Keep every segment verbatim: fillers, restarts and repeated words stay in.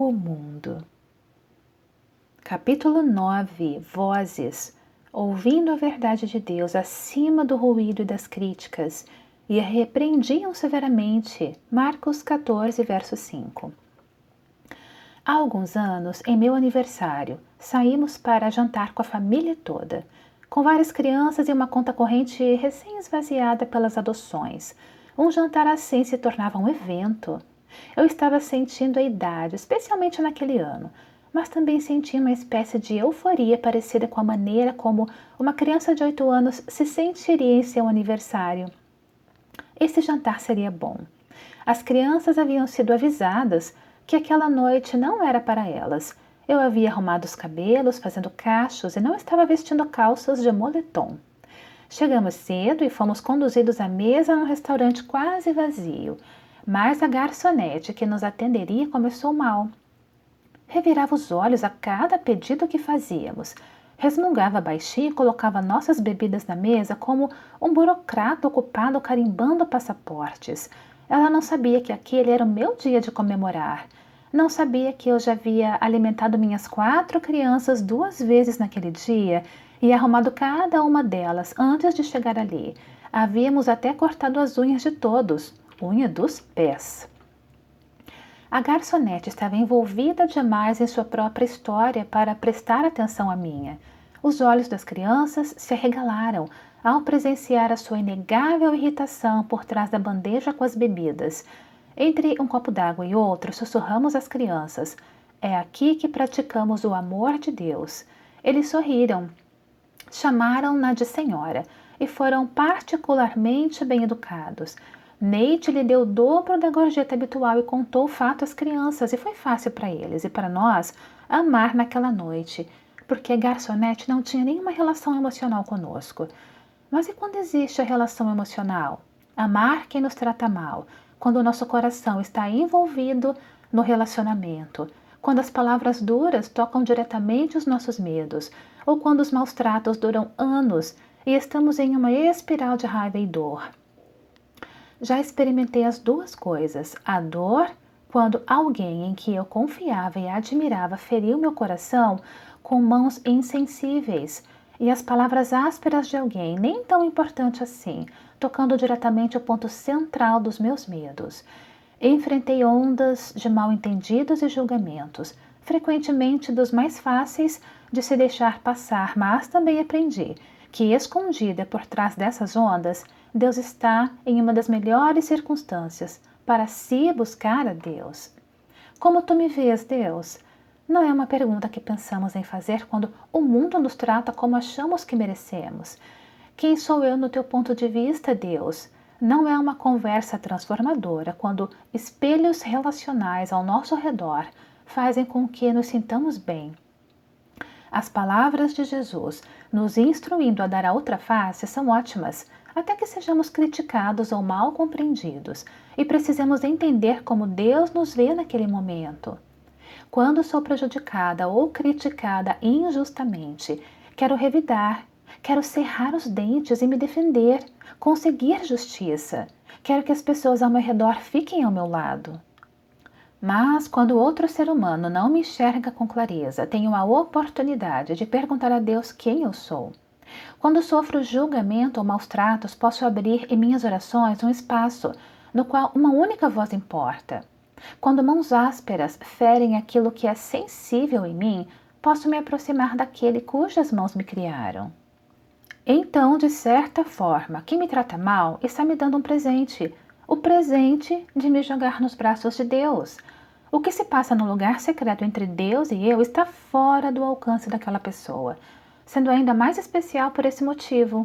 novo mundo. Capítulo nove. Vozes. Ouvindo a verdade de Deus acima do ruído e das críticas, e a repreendiam severamente. Marcos quatorze, verso cinco. Há alguns anos, em meu aniversário, saímos para jantar com a família toda, com várias crianças e uma conta corrente recém-esvaziada pelas adoções. Um jantar assim se tornava um evento. Eu estava sentindo a idade, especialmente naquele ano, mas também senti uma espécie de euforia parecida com a maneira como uma criança de oito anos se sentiria em seu aniversário. Esse jantar seria bom. As crianças haviam sido avisadas que aquela noite não era para elas. Eu havia arrumado os cabelos, fazendo cachos e não estava vestindo calças de moletom. Chegamos cedo e fomos conduzidos à mesa num restaurante quase vazio, mas a garçonete que nos atenderia começou mal. Revirava os olhos a cada pedido que fazíamos. Resmungava baixinho e colocava nossas bebidas na mesa como um burocrata ocupado carimbando passaportes. Ela não sabia que aquele era o meu dia de comemorar. Não sabia que eu já havia alimentado minhas quatro crianças duas vezes naquele dia e arrumado cada uma delas antes de chegar ali. Havíamos até cortado as unhas de todos, unha dos pés. A garçonete estava envolvida demais em sua própria história para prestar atenção à minha. Os olhos das crianças se arregalaram ao presenciar a sua inegável irritação por trás da bandeja com as bebidas. Entre um copo d'água e outro, sussurramos às crianças: "É aqui que praticamos o amor de Deus." Eles sorriram, chamaram-na de senhora e foram particularmente bem educados. Nate lhe deu o dobro da gorjeta habitual e contou o fato às crianças, e foi fácil para eles e para nós amar naquela noite, porque a garçonete não tinha nenhuma relação emocional conosco. Mas e quando existe a relação emocional? Amar quem nos trata mal, quando o nosso coração está envolvido no relacionamento, quando as palavras duras tocam diretamente os nossos medos, ou quando os maus tratos duram anos e estamos em uma espiral de raiva e dor. Já experimentei as duas coisas. A dor, quando alguém em que eu confiava e admirava feriu meu coração com mãos insensíveis, e as palavras ásperas de alguém, nem tão importante assim, tocando diretamente o ponto central dos meus medos. Enfrentei ondas de mal-entendidos e julgamentos, frequentemente dos mais fáceis de se deixar passar, mas também aprendi que, escondida por trás dessas ondas, Deus está em uma das melhores circunstâncias para se buscar a Deus. Como tu me vês, Deus? Não é uma pergunta que pensamos em fazer quando o mundo nos trata como achamos que merecemos. Quem sou eu no teu ponto de vista, Deus? Não é uma conversa transformadora quando espelhos relacionais ao nosso redor fazem com que nos sintamos bem. As palavras de Jesus nos instruindo a dar a outra face são ótimas, até que sejamos criticados ou mal compreendidos e precisemos entender como Deus nos vê naquele momento. Quando sou prejudicada ou criticada injustamente, quero revidar, quero cerrar os dentes e me defender, conseguir justiça. Quero que as pessoas ao meu redor fiquem ao meu lado. Mas quando outro ser humano não me enxerga com clareza, tenho a oportunidade de perguntar a Deus quem eu sou. Quando sofro julgamento ou maus tratos, posso abrir em minhas orações um espaço no qual uma única voz importa. Quando mãos ásperas ferem aquilo que é sensível em mim, posso me aproximar daquele cujas mãos me criaram. Então, de certa forma, quem me trata mal está me dando um presente, o presente de me jogar nos braços de Deus. O que se passa no lugar secreto entre Deus e eu está fora do alcance daquela pessoa, sendo ainda mais especial por esse motivo.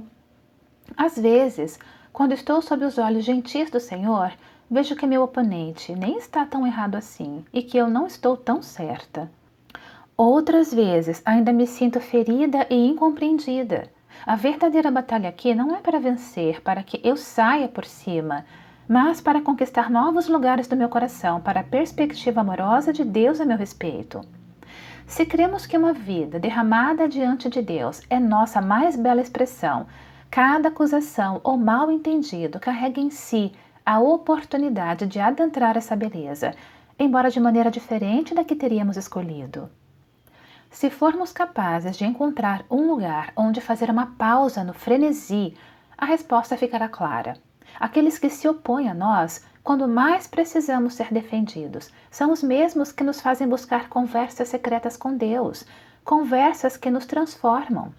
Às vezes, quando estou sob os olhos gentis do Senhor, vejo que meu oponente nem está tão errado assim e que eu não estou tão certa. Outras vezes, ainda me sinto ferida e incompreendida. A verdadeira batalha aqui não é para vencer, para que eu saia por cima, mas para conquistar novos lugares do meu coração, para a perspectiva amorosa de Deus a meu respeito. Se cremos que uma vida derramada diante de Deus é nossa mais bela expressão, cada acusação ou mal entendido carrega em si a oportunidade de adentrar essa beleza. embora de maneira diferente da que teríamos escolhido. Se formos capazes de encontrar um lugar onde fazer uma pausa no frenesi, a resposta ficará clara. Aqueles que se opõem a nós, quando mais precisamos ser defendidos, são os mesmos que nos fazem buscar conversas secretas com Deus, conversas que nos transformam.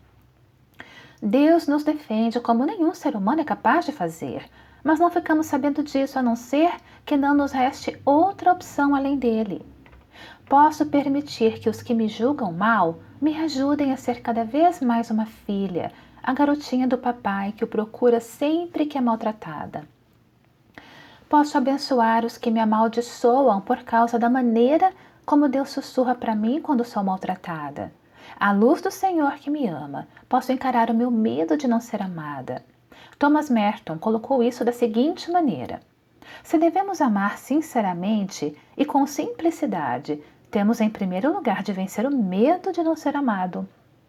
Deus nos defende como nenhum ser humano é capaz de fazer, mas não ficamos sabendo disso a não ser que não nos reste outra opção além dele. Posso permitir que os que me julgam mal me ajudem a ser cada vez mais uma filha, a garotinha do papai que o procura sempre que é maltratada. Posso abençoar os que me amaldiçoam por causa da maneira como Deus sussurra para mim quando sou maltratada. À luz do Senhor que me ama, posso encarar o meu medo de não ser amada. Thomas Merton colocou isso da seguinte maneira: se devemos amar sinceramente e com simplicidade, temos em primeiro lugar de vencer o medo de não ser amado.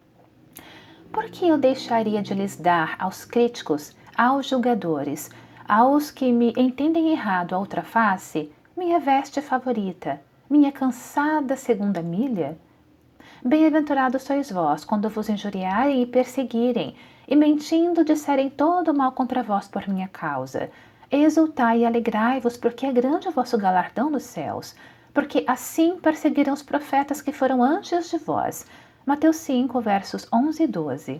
Por que eu deixaria de lhes dar aos críticos, aos julgadores, aos que me entendem errado a outra face, minha veste favorita, minha cansada segunda milha? Bem-aventurados sois vós, quando vos injuriarem e perseguirem, e mentindo disserem todo o mal contra vós por minha causa. Exultai e alegrai-vos, porque é grande o vosso galardão nos céus, porque assim perseguiram os profetas que foram antes de vós. Mateus cinco, versos onze e doze.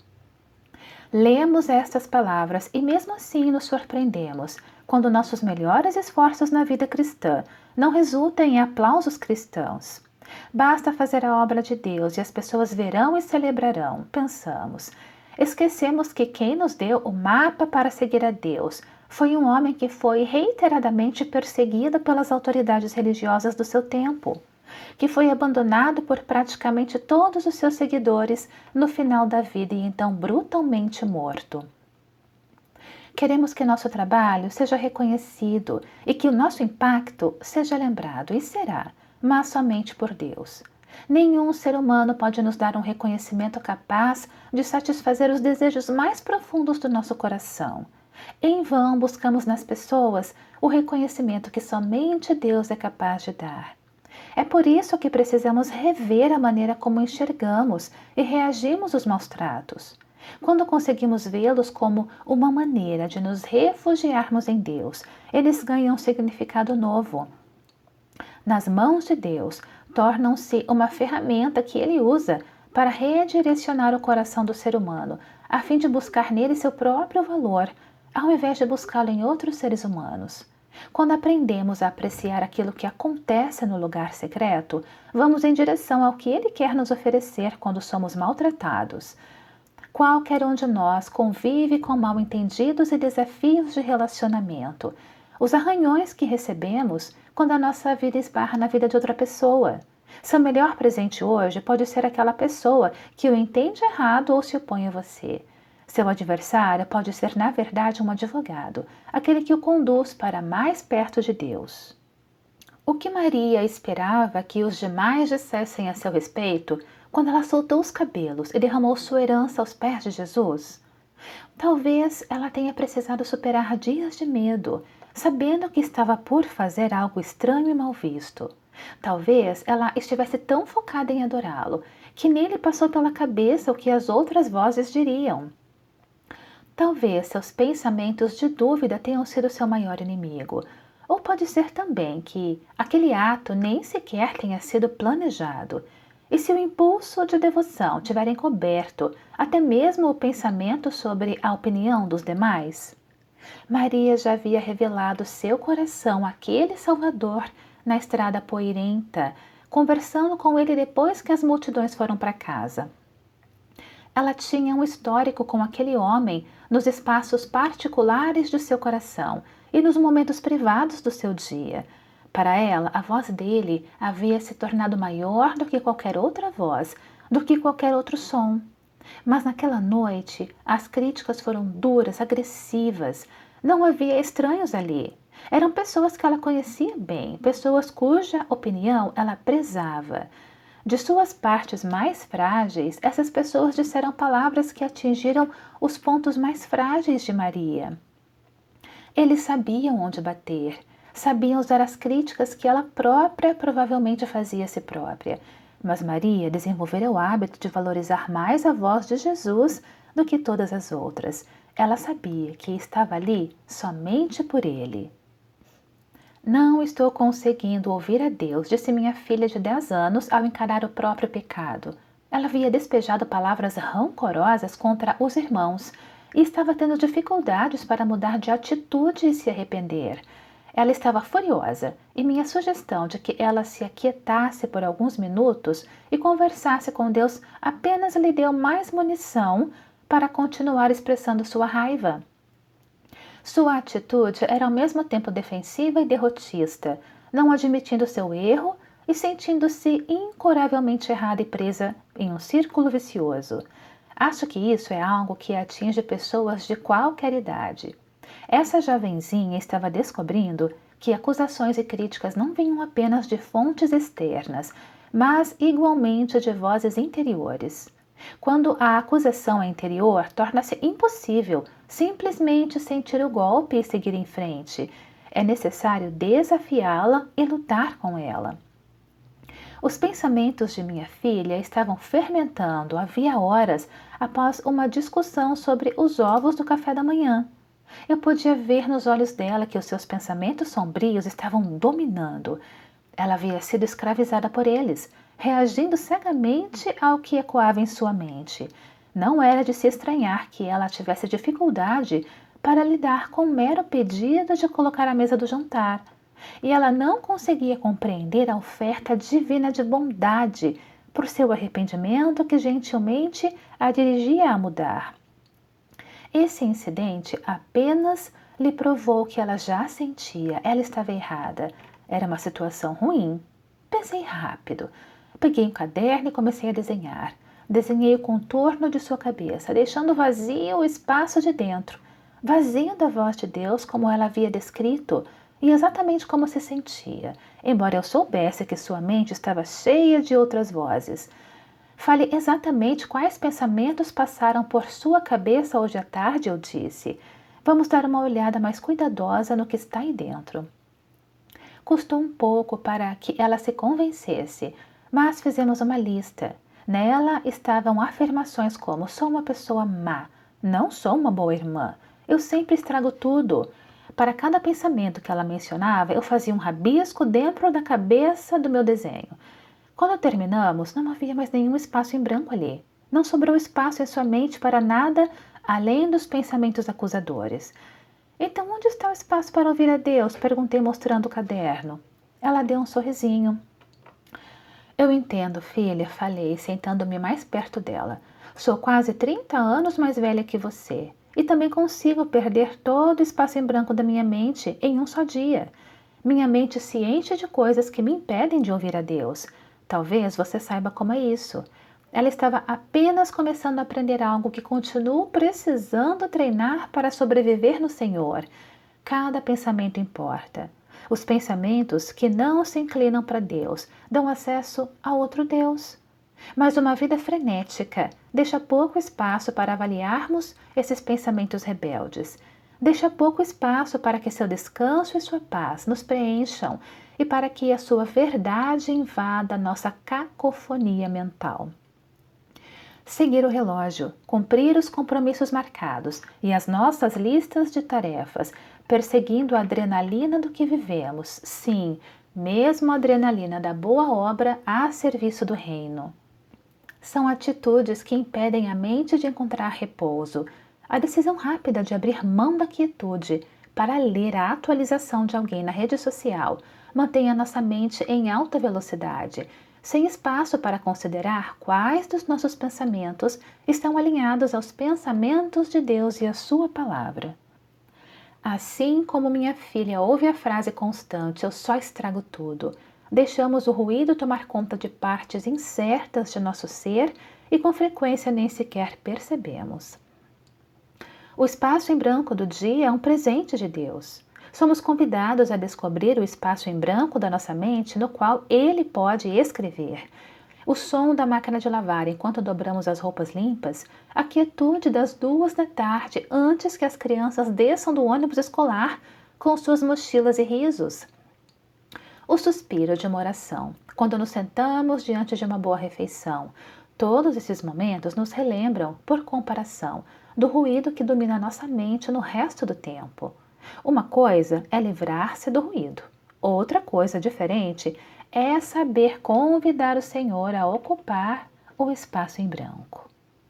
Lemos estas palavras e mesmo assim nos surpreendemos, quando nossos melhores esforços na vida cristã não resultam em aplausos cristãos. Basta fazer a obra de Deus e as pessoas verão e celebrarão, pensamos. Esquecemos que quem nos deu o mapa para seguir a Deus foi um homem que foi reiteradamente perseguido pelas autoridades religiosas do seu tempo, que foi abandonado por praticamente todos os seus seguidores no final da vida e então brutalmente morto. Queremos que nosso trabalho seja reconhecido e que o nosso impacto seja lembrado, e será, mas somente por Deus. Nenhum ser humano pode nos dar um reconhecimento capaz de satisfazer os desejos mais profundos do nosso coração. Em vão buscamos nas pessoas o reconhecimento que somente Deus é capaz de dar. É por isso que precisamos rever a maneira como enxergamos e reagimos aos maus tratos. Quando conseguimos vê-los como uma maneira de nos refugiarmos em Deus, eles ganham um significado novo. Nas mãos de Deus, tornam-se uma ferramenta que Ele usa para redirecionar o coração do ser humano, a fim de buscar nele seu próprio valor, ao invés de buscá-lo em outros seres humanos. Quando aprendemos a apreciar aquilo que acontece no lugar secreto, vamos em direção ao que Ele quer nos oferecer quando somos maltratados. Qualquer um de nós convive com mal-entendidos e desafios de relacionamento. Os arranhões que recebemos quando a nossa vida esbarra na vida de outra pessoa. Seu melhor presente hoje pode ser aquela pessoa que o entende errado ou se opõe a você. Seu adversário pode ser, na verdade, um advogado, aquele que o conduz para mais perto de Deus. O que Maria esperava que os demais dissessem a seu respeito quando ela soltou os cabelos e derramou sua herança aos pés de Jesus? Talvez ela tenha precisado superar dias de medo, sabendo que estava por fazer algo estranho e mal visto. Talvez ela estivesse tão focada em adorá-lo, que nele passou pela cabeça o que as outras vozes diriam. Talvez seus pensamentos de dúvida tenham sido seu maior inimigo. Ou pode ser também que aquele ato nem sequer tenha sido planejado. E se o impulso de devoção tiver encoberto até mesmo o pensamento sobre a opinião dos demais? Maria já havia revelado seu coração àquele Salvador na estrada poeirenta, conversando com ele depois que as multidões foram para casa. Ela tinha um histórico com aquele homem nos espaços particulares de seu coração e nos momentos privados do seu dia. Para ela, a voz dele havia se tornado maior do que qualquer outra voz, do que qualquer outro som. Mas naquela noite, as críticas foram duras, agressivas. Não havia estranhos ali. Eram pessoas que ela conhecia bem, pessoas cuja opinião ela prezava. De suas partes mais frágeis, essas pessoas disseram palavras que atingiram os pontos mais frágeis de Maria. Eles sabiam onde bater, Sabiam usar as críticas que ela própria provavelmente fazia a si própria. Mas Maria desenvolvera o hábito de valorizar mais a voz de Jesus do que todas as outras. Ela sabia que estava ali somente por ele. Não estou conseguindo ouvir a Deus, disse minha filha de dez anos ao encarar o próprio pecado. Ela havia despejado palavras rancorosas contra os irmãos e estava tendo dificuldades para mudar de atitude e se arrepender. Ela estava furiosa e minha sugestão de que ela se aquietasse por alguns minutos e conversasse com Deus apenas lhe deu mais munição para continuar expressando sua raiva. Sua atitude era ao mesmo tempo defensiva e derrotista, não admitindo seu erro e sentindo-se incuravelmente errada e presa em um círculo vicioso. Acho que isso é algo que atinge pessoas de qualquer idade. Essa jovenzinha estava descobrindo que acusações e críticas não vinham apenas de fontes externas, mas igualmente de vozes interiores. Quando a acusação é interior, torna-se impossível simplesmente sentir o golpe e seguir em frente. É necessário desafiá-la e lutar com ela. Os pensamentos de minha filha estavam fermentando havia horas após uma discussão sobre os ovos do café da manhã. Eu podia ver nos olhos dela que os seus pensamentos sombrios estavam dominando. Ela havia sido escravizada por eles, reagindo cegamente ao que ecoava em sua mente. Não era de se estranhar que ela tivesse dificuldade para lidar com o mero pedido de colocar à mesa do jantar. E ela não conseguia compreender a oferta divina de bondade por seu arrependimento que gentilmente a dirigia a mudar. Esse incidente apenas lhe provou que ela já sentia, ela estava errada. Era uma situação ruim. Pensei rápido. Peguei um caderno e comecei a desenhar. Desenhei o contorno de sua cabeça, deixando vazio o espaço de dentro. Vazio da voz de Deus como ela havia descrito e exatamente como se sentia, embora eu soubesse que sua mente estava cheia de outras vozes. Fale exatamente quais pensamentos passaram por sua cabeça hoje à tarde, eu disse. Vamos dar uma olhada mais cuidadosa no que está aí dentro. Custou um pouco para que ela se convencesse, mas fizemos uma lista. Nela estavam afirmações como: sou uma pessoa má, não sou uma boa irmã, eu sempre estrago tudo. Para cada pensamento que ela mencionava, eu fazia um rabisco dentro da cabeça do meu desenho. Quando terminamos, não havia mais nenhum espaço em branco ali. Não sobrou espaço em sua mente para nada além dos pensamentos acusadores. Então, onde está o espaço para ouvir a Deus? Perguntei, mostrando o caderno. Ela deu um sorrisinho. Eu entendo, filha, falei, sentando-me mais perto dela. Sou quase trinta anos mais velha que você. E também consigo perder todo o espaço em branco da minha mente em um só dia. Minha mente se enche de coisas que me impedem de ouvir a Deus. Talvez você saiba como é isso. Ela estava apenas começando a aprender algo que continuo precisando treinar para sobreviver no Senhor. Cada pensamento importa. Os pensamentos que não se inclinam para Deus dão acesso a outro Deus. Mas uma vida frenética deixa pouco espaço para avaliarmos esses pensamentos rebeldes. Deixa pouco espaço para que seu descanso e sua paz nos preencham e para que a sua verdade invada nossa cacofonia mental. Seguir o relógio, cumprir os compromissos marcados e as nossas listas de tarefas, perseguindo a adrenalina do que vivemos, sim, mesmo a adrenalina da boa obra a serviço do reino. São atitudes que impedem a mente de encontrar repouso. A decisão rápida de abrir mão da quietude para ler a atualização de alguém na rede social mantém a nossa mente em alta velocidade, sem espaço para considerar quais dos nossos pensamentos estão alinhados aos pensamentos de Deus e a sua palavra. Assim como minha filha ouve a frase constante, eu só estrago tudo, deixamos o ruído tomar conta de partes incertas de nosso ser e com frequência nem sequer percebemos. O espaço em branco do dia é um presente de Deus. Somos convidados a descobrir o espaço em branco da nossa mente no qual Ele pode escrever. O som da máquina de lavar enquanto dobramos as roupas limpas, a quietude das duas da tarde antes que as crianças desçam do ônibus escolar, com suas mochilas e risos. O suspiro de uma oração, quando nos sentamos diante de uma boa refeição. Todos esses momentos nos relembram, por comparação, do ruído que domina nossa mente no resto do tempo. Uma coisa é livrar-se do ruído. Outra coisa diferente é saber convidar o Senhor a ocupar o espaço em branco.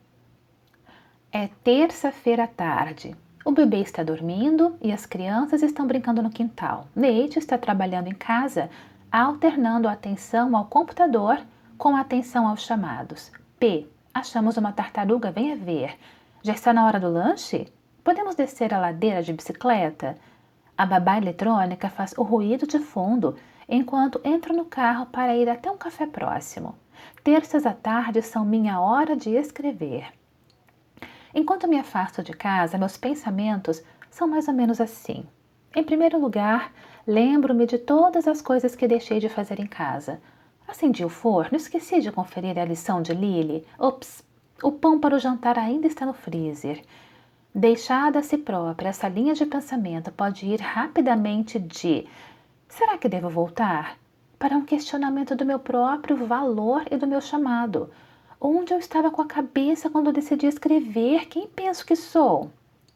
É terça-feira à tarde. O bebê está dormindo e as crianças estão brincando no quintal. Neide está trabalhando em casa, alternando a atenção ao computador com a atenção aos chamados. P. Achamos uma tartaruga, venha ver. Já está na hora do lanche? Podemos descer a ladeira de bicicleta? A babá eletrônica faz o ruído de fundo enquanto entro no carro para ir até um café próximo. Terças à tarde são minha hora de escrever. Enquanto me afasto de casa, meus pensamentos são mais ou menos assim. Em primeiro lugar, lembro-me de todas as coisas que deixei de fazer em casa. Acendi o forno, esqueci de conferir a lição de Lily. Ops, o pão para o jantar ainda está no freezer. Deixada a si própria, essa linha de pensamento pode ir rapidamente de será que devo voltar? Para um questionamento do meu próprio valor e do meu chamado. Onde eu estava com a cabeça quando decidi escrever? Quem penso que sou?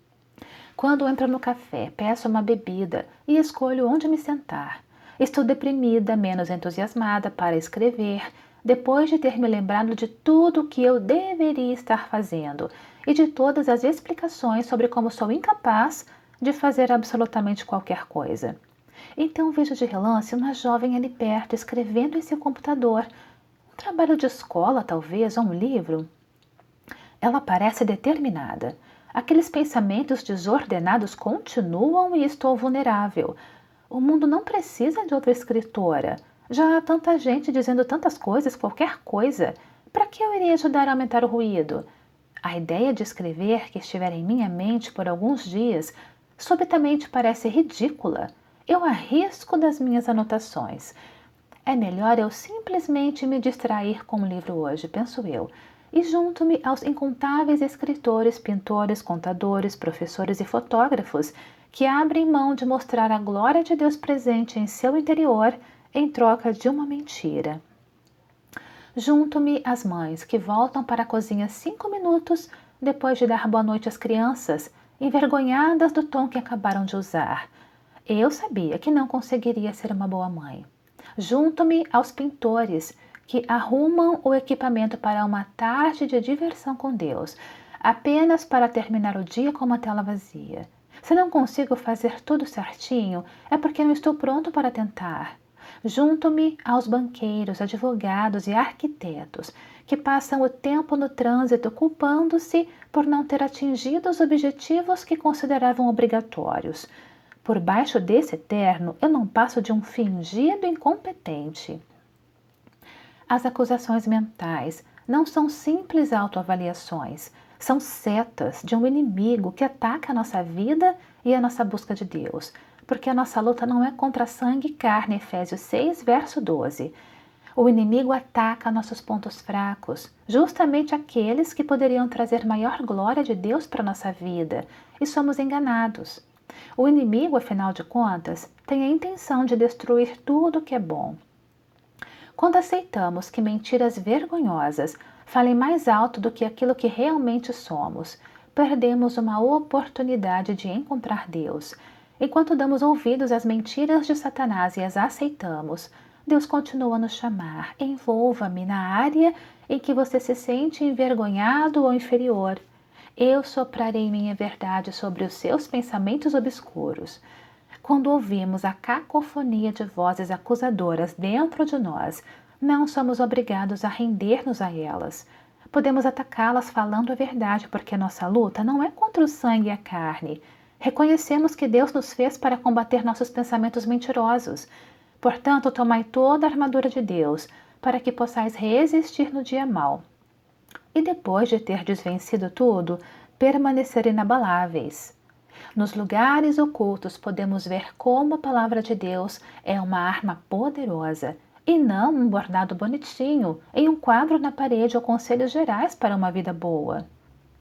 Quando entro no café, peço uma bebida e escolho onde me sentar. Estou deprimida, menos entusiasmada para escrever, depois de ter me lembrado de tudo o que eu deveria estar fazendo e de todas as explicações sobre como sou incapaz de fazer absolutamente qualquer coisa. Então vejo de relance uma jovem ali perto, escrevendo em seu computador. Um trabalho de escola, talvez, ou um livro. Ela parece determinada. Aqueles pensamentos desordenados continuam e estou vulnerável. O mundo não precisa de outra escritora. Já há tanta gente dizendo tantas coisas, qualquer coisa. Para que eu iria ajudar a aumentar o ruído? A ideia de escrever que estiver em minha mente por alguns dias subitamente parece ridícula. Eu arrisco das minhas anotações. É melhor eu simplesmente me distrair com o livro hoje, penso eu, e junto-me aos incontáveis escritores, pintores, contadores, professores e fotógrafos que abrem mão de mostrar a glória de Deus presente em seu interior em troca de uma mentira. Junto-me às mães que voltam para a cozinha cinco minutos depois de dar boa noite às crianças, envergonhadas do tom que acabaram de usar. Eu sabia que não conseguiria ser uma boa mãe. Junto-me aos pintores que arrumam o equipamento para uma tarde de diversão com Deus, apenas para terminar o dia com uma tela vazia. Se não consigo fazer tudo certinho, é porque não estou pronto para tentar. Junto-me aos banqueiros, advogados e arquitetos que passam o tempo no trânsito culpando-se por não ter atingido os objetivos que consideravam obrigatórios. Por baixo desse terno, eu não passo de um fingido incompetente. As acusações mentais não são simples autoavaliações, são setas de um inimigo que ataca a nossa vida e a nossa busca de Deus, porque a nossa luta não é contra sangue e carne, Efésios seis, verso doze. O inimigo ataca nossos pontos fracos, justamente aqueles que poderiam trazer maior glória de Deus para a nossa vida, e somos enganados. O inimigo, afinal de contas, tem a intenção de destruir tudo o que é bom. Quando aceitamos que mentiras vergonhosas falem mais alto do que aquilo que realmente somos, perdemos uma oportunidade de encontrar Deus. Enquanto damos ouvidos às mentiras de Satanás e as aceitamos, Deus continua a nos chamar. Envolva-me na área em que você se sente envergonhado ou inferior. Eu soprarei minha verdade sobre os seus pensamentos obscuros. Quando ouvimos a cacofonia de vozes acusadoras dentro de nós, não somos obrigados a render-nos a elas. Podemos atacá-las falando a verdade, porque nossa luta não é contra o sangue e a carne. Reconhecemos que Deus nos fez para combater nossos pensamentos mentirosos. Portanto, tomai toda a armadura de Deus, para que possais resistir no dia mau. E depois de ter desvencido tudo, permanecer inabaláveis. Nos lugares ocultos podemos ver como a palavra de Deus é uma arma poderosa, e não um bordado bonitinho em um quadro na parede ou conselhos gerais para uma vida boa.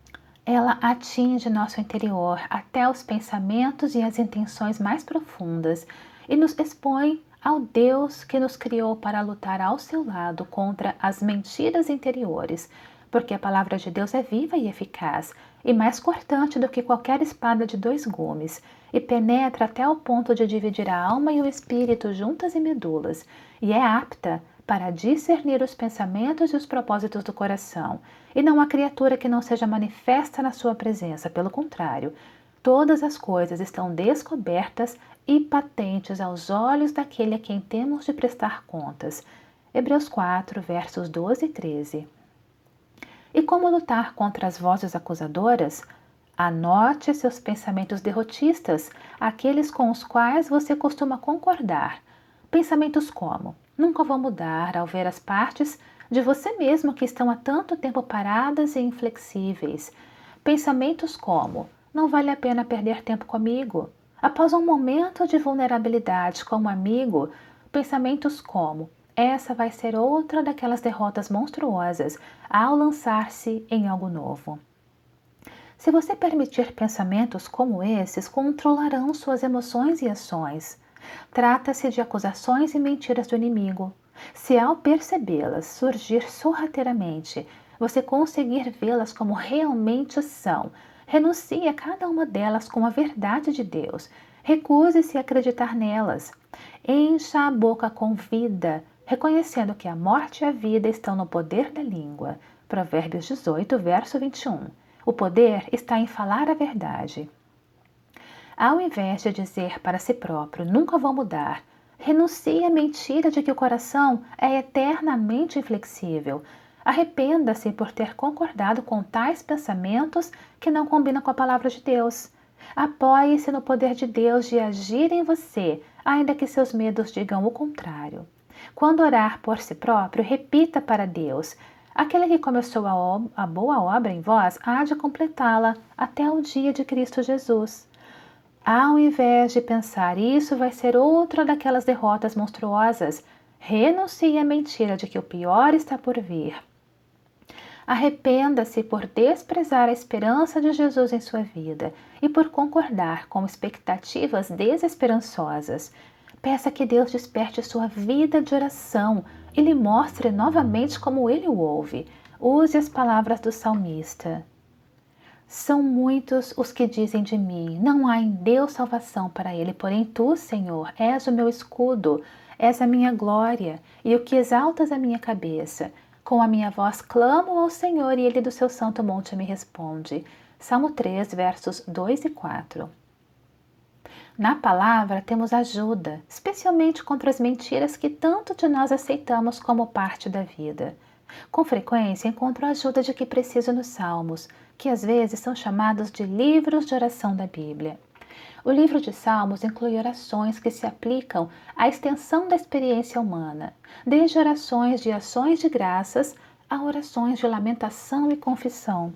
Ela atinge nosso interior até os pensamentos e as intenções mais profundas e nos expõe ao Deus que nos criou para lutar ao seu lado contra as mentiras interiores, porque a palavra de Deus é viva e eficaz, e mais cortante do que qualquer espada de dois gumes, e penetra até o ponto de dividir a alma e o espírito juntas e medulas, e é apta para discernir os pensamentos e os propósitos do coração. E não há criatura que não seja manifesta na sua presença, pelo contrário, todas as coisas estão descobertas e patentes aos olhos daquele a quem temos de prestar contas. Hebreus quatro, versos doze e treze. E como lutar contra as vozes acusadoras? Anote seus pensamentos derrotistas, aqueles com os quais você costuma concordar. Pensamentos como: nunca vou mudar, ao ver as partes de você mesmo que estão há tanto tempo paradas e inflexíveis. Pensamentos como: não vale a pena perder tempo comigo. Após um momento de vulnerabilidade com um amigo, pensamentos como: essa vai ser outra daquelas derrotas monstruosas ao lançar-se em algo novo. Se você permitir pensamentos como esses, controlarão suas emoções e ações. Trata-se de acusações e mentiras do inimigo. Se ao percebê-las surgir sorrateiramente, você conseguir vê-las como realmente são, renuncie a cada uma delas com a verdade de Deus. Recuse-se a acreditar nelas. Encha a boca com vida, reconhecendo que a morte e a vida estão no poder da língua. Provérbios dezoito, verso vinte e um. O poder está em falar a verdade. Ao invés de dizer para si próprio, nunca vou mudar, renuncie à mentira de que o coração é eternamente inflexível. Arrependa-se por ter concordado com tais pensamentos que não combinam com a palavra de Deus. Apoie-se no poder de Deus de agir em você, ainda que seus medos digam o contrário. Quando orar por si próprio, repita para Deus: aquele que começou a, a boa obra em vós há de completá-la até o dia de Cristo Jesus. Ao invés de pensar, isso vai ser outra daquelas derrotas monstruosas, renuncie à mentira de que o pior está por vir. Arrependa-se por desprezar a esperança de Jesus em sua vida e por concordar com expectativas desesperançosas. Peça que Deus desperte sua vida de oração e lhe mostre novamente como ele o ouve. Use as palavras do salmista. São muitos os que dizem de mim, não há em Deus salvação para ele, porém tu, Senhor, és o meu escudo, és a minha glória e o que exaltas a minha cabeça. Com a minha voz clamo ao Senhor e ele do seu santo monte me responde. Salmo três, versos dois e quatro. Na palavra temos ajuda, especialmente contra as mentiras que tanto de nós aceitamos como parte da vida. Com frequência encontro a ajuda de que preciso nos Salmos, que às vezes são chamados de livros de oração da Bíblia. O livro de Salmos inclui orações que se aplicam à extensão da experiência humana, desde orações de ações de graças a orações de lamentação e confissão.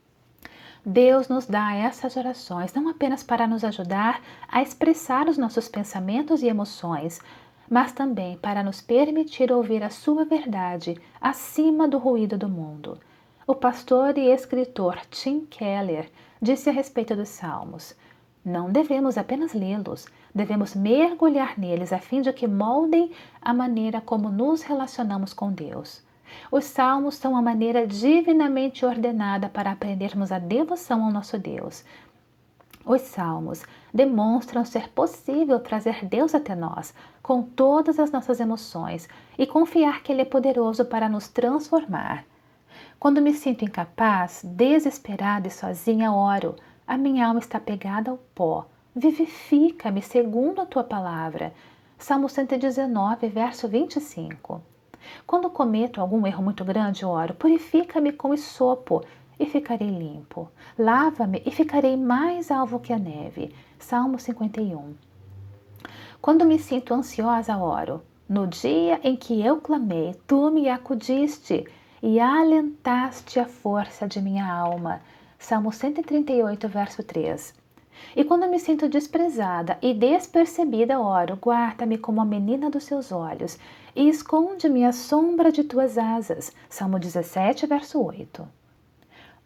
Deus nos dá essas orações não apenas para nos ajudar a expressar os nossos pensamentos e emoções, mas também para nos permitir ouvir a sua verdade acima do ruído do mundo. O pastor e escritor Tim Keller disse a respeito dos Salmos: não devemos apenas lê-los, devemos mergulhar neles a fim de que moldem a maneira como nos relacionamos com Deus. Os Salmos são a maneira divinamente ordenada para aprendermos a devoção ao nosso Deus. Os Salmos demonstram ser possível trazer Deus até nós, com todas as nossas emoções, e confiar que Ele é poderoso para nos transformar. Quando me sinto incapaz, desesperada e sozinha, oro. A minha alma está pegada ao pó. Vivifica-me segundo a tua palavra. Salmo cento e dezenove, verso vinte e cinco. Quando cometo algum erro muito grande, oro. Purifica-me com esopo e ficarei limpo. Lava-me e ficarei mais alvo que a neve. Salmo cinquenta e um. Quando me sinto ansiosa, oro. No dia em que eu clamei, tu me acudiste e alentaste a força de minha alma. Salmo cento e trinta e oito, verso três. E quando me sinto desprezada e despercebida, oro, guarda-me como a menina dos seus olhos e esconde-me à sombra de tuas asas. Salmo dezessete, verso oito.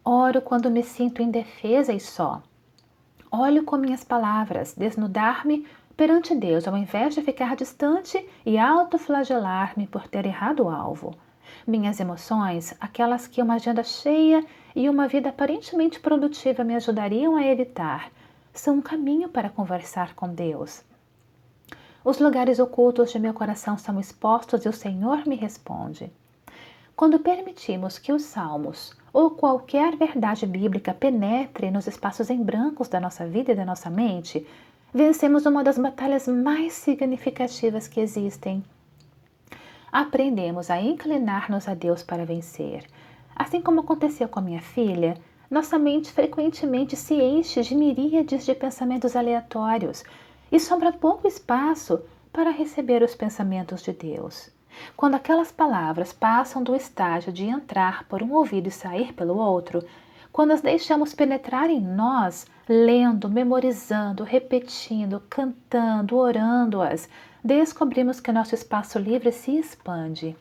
Oro quando me sinto indefesa e só. Olho com minhas palavras, desnudar-me perante Deus, ao invés de ficar distante e autoflagelar-me por ter errado o alvo. Minhas emoções, aquelas que uma agenda cheia e uma vida aparentemente produtiva me ajudariam a evitar, são um caminho para conversar com Deus. Os lugares ocultos de meu coração são expostos e o Senhor me responde. Quando permitimos que os salmos ou qualquer verdade bíblica penetre nos espaços em brancos da nossa vida e da nossa mente, vencemos uma das batalhas mais significativas que existem. Aprendemos a inclinar-nos a Deus para vencer. Assim como aconteceu com a minha filha, nossa mente frequentemente se enche de miríades de pensamentos aleatórios e sobra pouco espaço para receber os pensamentos de Deus. Quando aquelas palavras passam do estágio de entrar por um ouvido e sair pelo outro, quando as deixamos penetrar em nós, lendo, memorizando, repetindo, cantando, orando-as, descobrimos que nosso espaço livre se expande.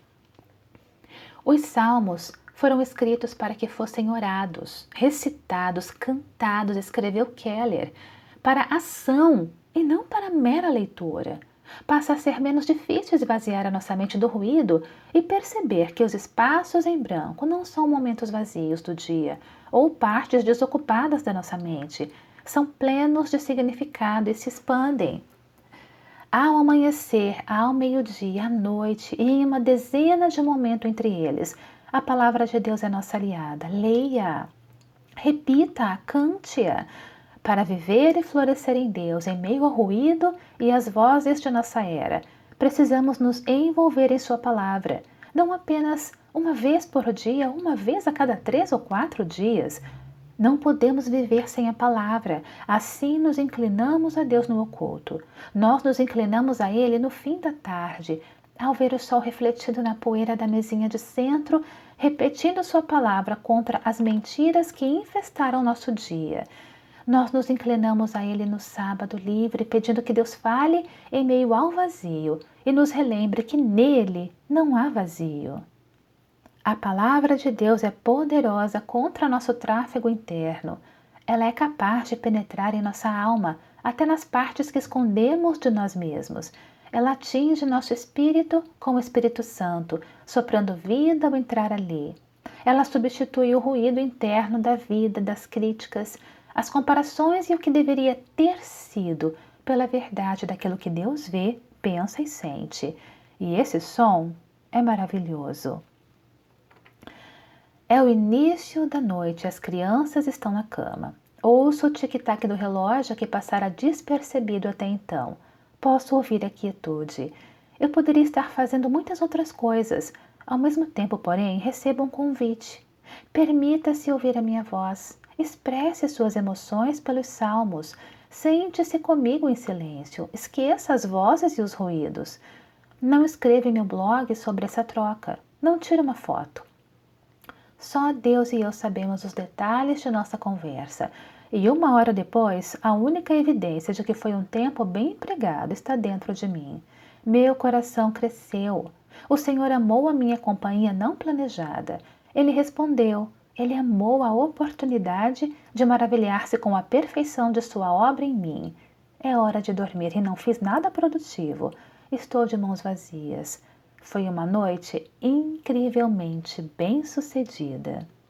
Os salmos foram escritos para que fossem orados, recitados, cantados, escreveu Keller, para ação e não para mera leitura. Passa a ser menos difícil esvaziar a nossa mente do ruído e perceber que os espaços em branco não são momentos vazios do dia ou partes desocupadas da nossa mente, são plenos de significado e se expandem. Ao amanhecer, ao meio-dia, à noite e em uma dezena de momentos entre eles, a palavra de Deus é nossa aliada. Leia, repita, cante-a. Para viver e florescer em Deus em meio ao ruído e às vozes de nossa era, precisamos nos envolver em Sua palavra, não apenas uma vez por dia, uma vez a cada três ou quatro dias. Não podemos viver sem a palavra, assim nos inclinamos a Deus no oculto. Nós nos inclinamos a Ele no fim da tarde, ao ver o sol refletido na poeira da mesinha de centro, repetindo Sua palavra contra as mentiras que infestaram nosso dia. Nós nos inclinamos a Ele no sábado livre, pedindo que Deus fale em meio ao vazio e nos relembre que nele não há vazio. A palavra de Deus é poderosa contra nosso tráfego interno. Ela é capaz de penetrar em nossa alma, até nas partes que escondemos de nós mesmos. Ela atinge nosso espírito com o Espírito Santo, soprando vida ao entrar ali. Ela substitui o ruído interno da vida, das críticas, as comparações e o que deveria ter sido pela verdade daquilo que Deus vê, pensa e sente. E esse som é maravilhoso. É o início da noite, as crianças estão na cama. Ouço o tic-tac do relógio que passara despercebido até então. Posso ouvir a quietude. Eu poderia estar fazendo muitas outras coisas. Ao mesmo tempo, porém, recebo um convite. Permita-se ouvir a minha voz. Expresse suas emoções pelos salmos. Sente-se comigo em silêncio. Esqueça as vozes e os ruídos. Não escreva em meu blog sobre essa troca. Não tire uma foto. Só Deus e eu sabemos os detalhes de nossa conversa. E uma hora depois, a única evidência de que foi um tempo bem empregado está dentro de mim. Meu coração cresceu. O Senhor amou a minha companhia não planejada. Ele respondeu. Ele amou a oportunidade de maravilhar-se com a perfeição de sua obra em mim. É hora de dormir e não fiz nada produtivo. Estou de mãos vazias. Foi uma noite incrivelmente bem-sucedida.